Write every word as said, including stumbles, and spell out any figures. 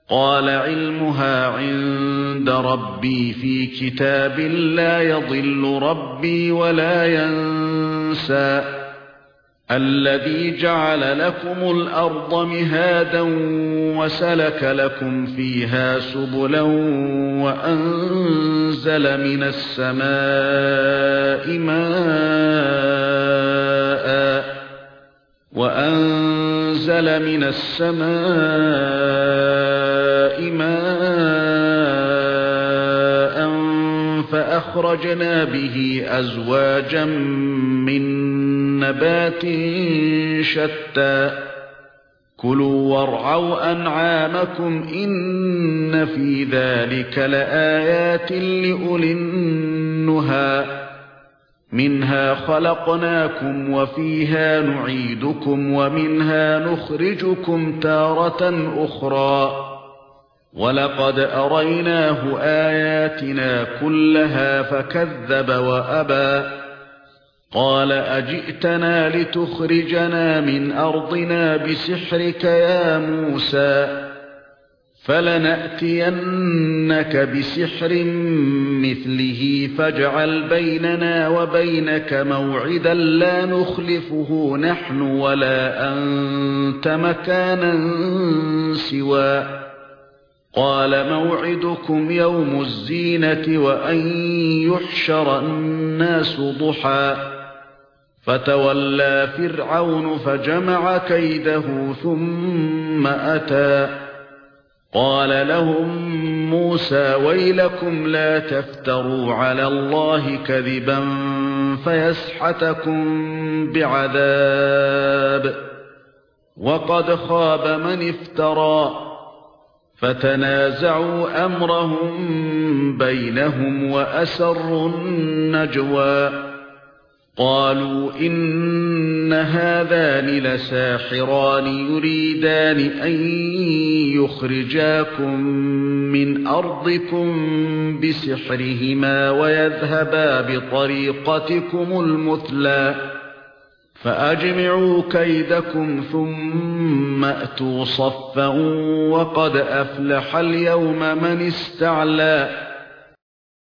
قال علمها عند ربي في كتاب لا يضل ربي ولا ينسى الذي جعل لكم الأرض مهادا وسلك لكم فيها سبلا وأنزل من السماء ماء وأنزل من السماء ماء فأخرجنا به أزواجا من نبات شتى كلوا وارعوا أنعامكم إن في ذلك لآيات لأولي النهى منها خلقناكم وفيها نعيدكم ومنها نخرجكم تارة أخرى ولقد أريناه آياتنا كلها فكذب وأبى قال أجئتنا لتخرجنا من أرضنا بسحرك يا موسى فلنأتينك بسحر مثله فاجعل بيننا وبينك موعدا لا نخلفه نحن ولا أنت مكانا سوى قال موعدكم يوم الزينة وأن يحشر الناس ضحى فتولى فرعون فجمع كيده ثم أتى قال لهم موسى ويلكم لا تفتروا على الله كذبا فيسحتكم بعذاب وقد خاب من افترى فتنازعوا أمرهم بينهم وأسروا النجوى قالوا إن هذان لساحران يريدان أن يخرجاكم من أرضكم بسحرهما ويذهبا بطريقتكم المثلى فأجمعوا كيدكم ثم أتوا صفا وقد أفلح اليوم من استعلى